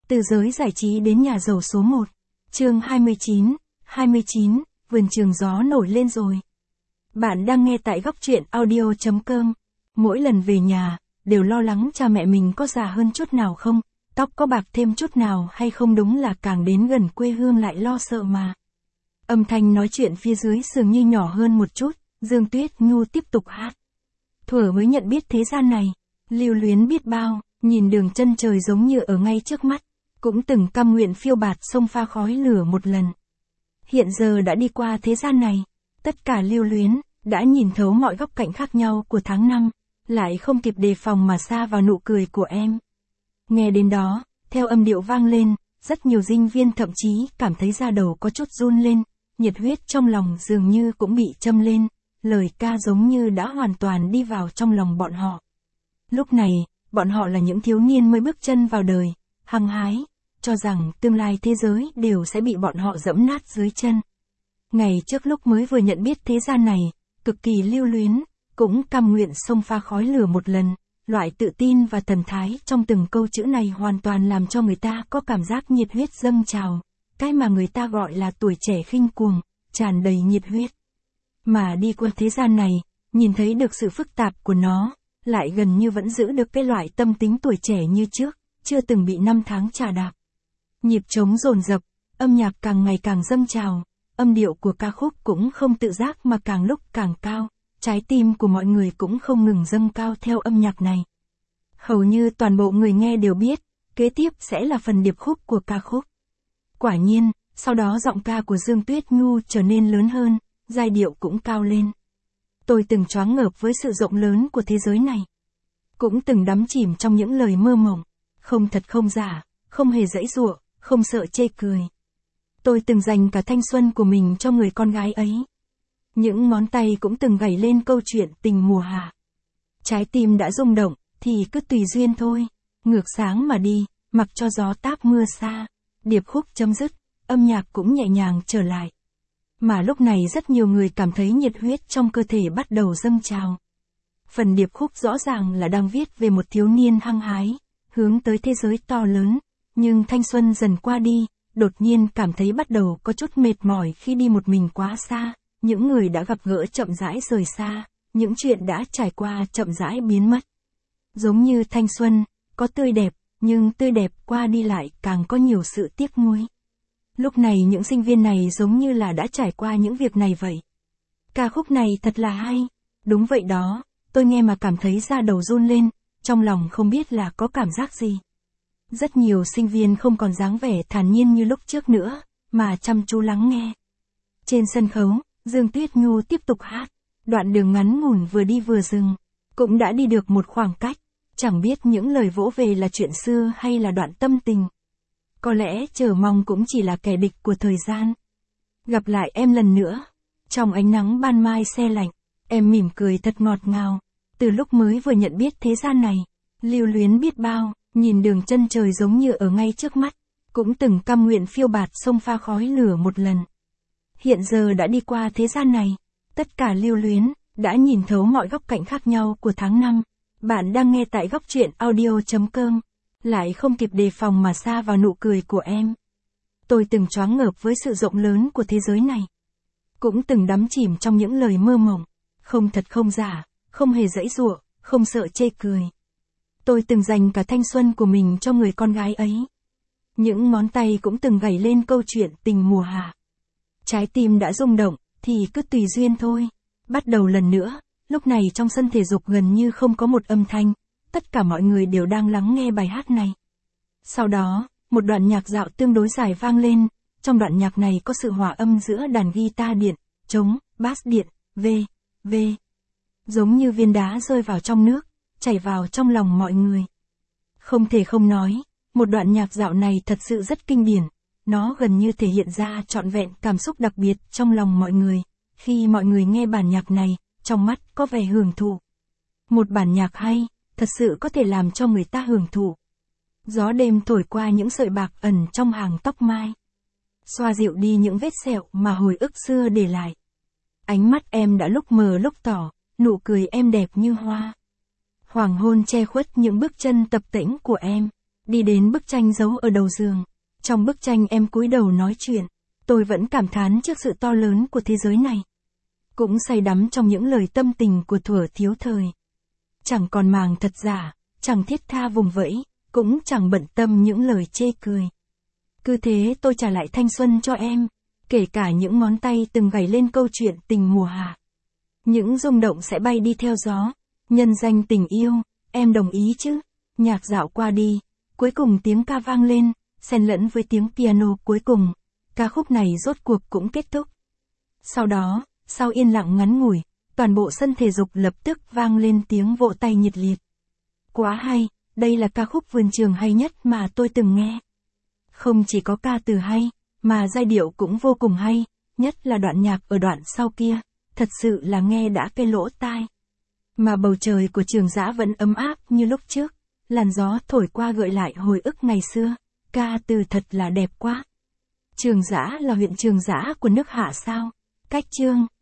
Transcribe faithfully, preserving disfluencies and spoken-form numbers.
Từ giới giải trí đến nhà giàu số một. Chương hai mươi chín, hai mươi chín, vườn trường gió nổi lên rồi. Bạn đang nghe tại góc truyện audio chấm com. Mỗi lần về nhà, đều lo lắng cha mẹ mình có già hơn chút nào không, tóc có bạc thêm chút nào hay không, đúng là càng đến gần quê hương lại lo sợ mà. Âm thanh nói chuyện phía dưới dường như nhỏ hơn một chút, Dương Tuyết Nhu tiếp tục hát. Thuở mới nhận biết thế gian này, lưu luyến biết bao, nhìn đường chân trời giống như ở ngay trước mắt, cũng từng cam nguyện phiêu bạt sông pha khói lửa một lần. Hiện giờ đã đi qua thế gian này, tất cả lưu luyến, đã nhìn thấu mọi góc cạnh khác nhau của tháng năm, lại không kịp đề phòng mà sa vào nụ cười của em. Nghe đến đó, theo âm điệu vang lên, rất nhiều dinh viên thậm chí cảm thấy da đầu có chút run lên, nhiệt huyết trong lòng dường như cũng bị châm lên, lời ca giống như đã hoàn toàn đi vào trong lòng bọn họ. Lúc này, bọn họ là những thiếu niên mới bước chân vào đời, hăng hái, cho rằng tương lai thế giới đều sẽ bị bọn họ dẫm nát dưới chân. Ngày trước lúc mới vừa nhận biết thế gian này, cực kỳ lưu luyến, cũng cam nguyện xông pha khói lửa một lần, loại tự tin và thần thái trong từng câu chữ này hoàn toàn làm cho người ta có cảm giác nhiệt huyết dâng trào, cái mà người ta gọi là tuổi trẻ khinh cuồng, tràn đầy nhiệt huyết. Mà đi qua thế gian này, nhìn thấy được sự phức tạp của nó, lại gần như vẫn giữ được cái loại tâm tính tuổi trẻ như trước, chưa từng bị năm tháng trà đạp. Nhịp trống dồn dập, âm nhạc càng ngày càng dâng trào, âm điệu của ca khúc cũng không tự giác mà càng lúc càng cao, trái tim của mọi người cũng không ngừng dâng cao theo âm nhạc này. Hầu như toàn bộ người nghe đều biết, kế tiếp sẽ là phần điệp khúc của ca khúc. Quả nhiên, sau đó giọng ca của Dương Tuyết Nhu trở nên lớn hơn, giai điệu cũng cao lên. Tôi từng choáng ngợp với sự rộng lớn của thế giới này. Cũng từng đắm chìm trong những lời mơ mộng, không thật không giả, không hề giãy giụa, không sợ chê cười. Tôi từng dành cả thanh xuân của mình cho người con gái ấy. Những ngón tay cũng từng gảy lên câu chuyện tình mùa hạ. Trái tim đã rung động, thì cứ tùy duyên thôi, ngược sáng mà đi, mặc cho gió táp mưa xa. Điệp khúc chấm dứt, âm nhạc cũng nhẹ nhàng trở lại. Mà lúc này rất nhiều người cảm thấy nhiệt huyết trong cơ thể bắt đầu dâng trào. Phần điệp khúc rõ ràng là đang viết về một thiếu niên hăng hái, hướng tới thế giới to lớn, nhưng thanh xuân dần qua đi, đột nhiên cảm thấy bắt đầu có chút mệt mỏi khi đi một mình quá xa, những người đã gặp gỡ chậm rãi rời xa, những chuyện đã trải qua chậm rãi biến mất. Giống như thanh xuân, có tươi đẹp, nhưng tươi đẹp qua đi lại càng có nhiều sự tiếc nuối. Lúc này những sinh viên này giống như là đã trải qua những việc này vậy. Ca khúc này thật là hay. Đúng vậy đó, tôi nghe mà cảm thấy da đầu run lên, trong lòng không biết là có cảm giác gì. Rất nhiều sinh viên không còn dáng vẻ thản nhiên như lúc trước nữa, mà chăm chú lắng nghe. Trên sân khấu, Dương Tuyết Nhu tiếp tục hát. Đoạn đường ngắn ngủn vừa đi vừa dừng, cũng đã đi được một khoảng cách. Chẳng biết những lời vỗ về là chuyện xưa hay là đoạn tâm tình. Có lẽ chờ mong cũng chỉ là kẻ địch của thời gian. Gặp lại em lần nữa. Trong ánh nắng ban mai se lạnh, em mỉm cười thật ngọt ngào. Từ lúc mới vừa nhận biết thế gian này, lưu luyến biết bao, nhìn đường chân trời giống như ở ngay trước mắt, cũng từng cam nguyện phiêu bạt sông pha khói lửa một lần. Hiện giờ đã đi qua thế gian này, tất cả lưu luyến, đã nhìn thấu mọi góc cạnh khác nhau của tháng năm. Bạn đang nghe tại góc truyện audio chấm com. Lại không kịp đề phòng mà sa vào nụ cười của em. Tôi từng choáng ngợp với sự rộng lớn của thế giới này. Cũng từng đắm chìm trong những lời mơ mộng, không thật không giả, không hề giãy giụa, không sợ chê cười. Tôi từng dành cả thanh xuân của mình cho người con gái ấy. Những ngón tay cũng từng gảy lên câu chuyện tình mùa hạ. Trái tim đã rung động, thì cứ tùy duyên thôi. Bắt đầu lần nữa, lúc này trong sân thể dục gần như không có một âm thanh. Tất cả mọi người đều đang lắng nghe bài hát này. Sau đó, một đoạn nhạc dạo tương đối dài vang lên, trong đoạn nhạc này có sự hòa âm giữa đàn guitar điện, trống, bass điện, v, v. Giống như viên đá rơi vào trong nước, chảy vào trong lòng mọi người. Không thể không nói, một đoạn nhạc dạo này thật sự rất kinh điển, nó gần như thể hiện ra trọn vẹn cảm xúc đặc biệt trong lòng mọi người. Khi mọi người nghe bản nhạc này, trong mắt có vẻ hưởng thụ. Một bản nhạc hay, thật sự có thể làm cho người ta hưởng thụ. Gió đêm thổi qua những sợi bạc ẩn trong hàng tóc mai. Xoa dịu đi những vết sẹo mà hồi ức xưa để lại. Ánh mắt em đã lúc mờ lúc tỏ, nụ cười em đẹp như hoa. Hoàng hôn che khuất những bước chân tập tễnh của em. Đi đến bức tranh giấu ở đầu giường. Trong bức tranh em cúi đầu nói chuyện. Tôi vẫn cảm thán trước sự to lớn của thế giới này. Cũng say đắm trong những lời tâm tình của thuở thiếu thời. Chẳng còn màng thật giả, chẳng thiết tha vùng vẫy, cũng chẳng bận tâm những lời chê cười. Cứ thế tôi trả lại thanh xuân cho em, kể cả những ngón tay từng gảy lên câu chuyện tình mùa hạ. Những rung động sẽ bay đi theo gió, nhân danh tình yêu, em đồng ý chứ? Nhạc dạo qua đi, cuối cùng tiếng ca vang lên, xen lẫn với tiếng piano cuối cùng. Ca khúc này rốt cuộc cũng kết thúc. Sau đó, sau yên lặng ngắn ngủi, toàn bộ sân thể dục lập tức vang lên tiếng vỗ tay nhiệt liệt. Quá hay, đây là ca khúc Vườn Trường hay nhất mà tôi từng nghe. Không chỉ có ca từ hay, mà giai điệu cũng vô cùng hay, nhất là đoạn nhạc ở đoạn sau kia, thật sự là nghe đã cây lỗ tai. Mà bầu trời của Trường Giã vẫn ấm áp như lúc trước, làn gió thổi qua gợi lại hồi ức ngày xưa, ca từ thật là đẹp quá. Trường Giã là huyện Trường Giã của nước Hạ sao? Cách Chương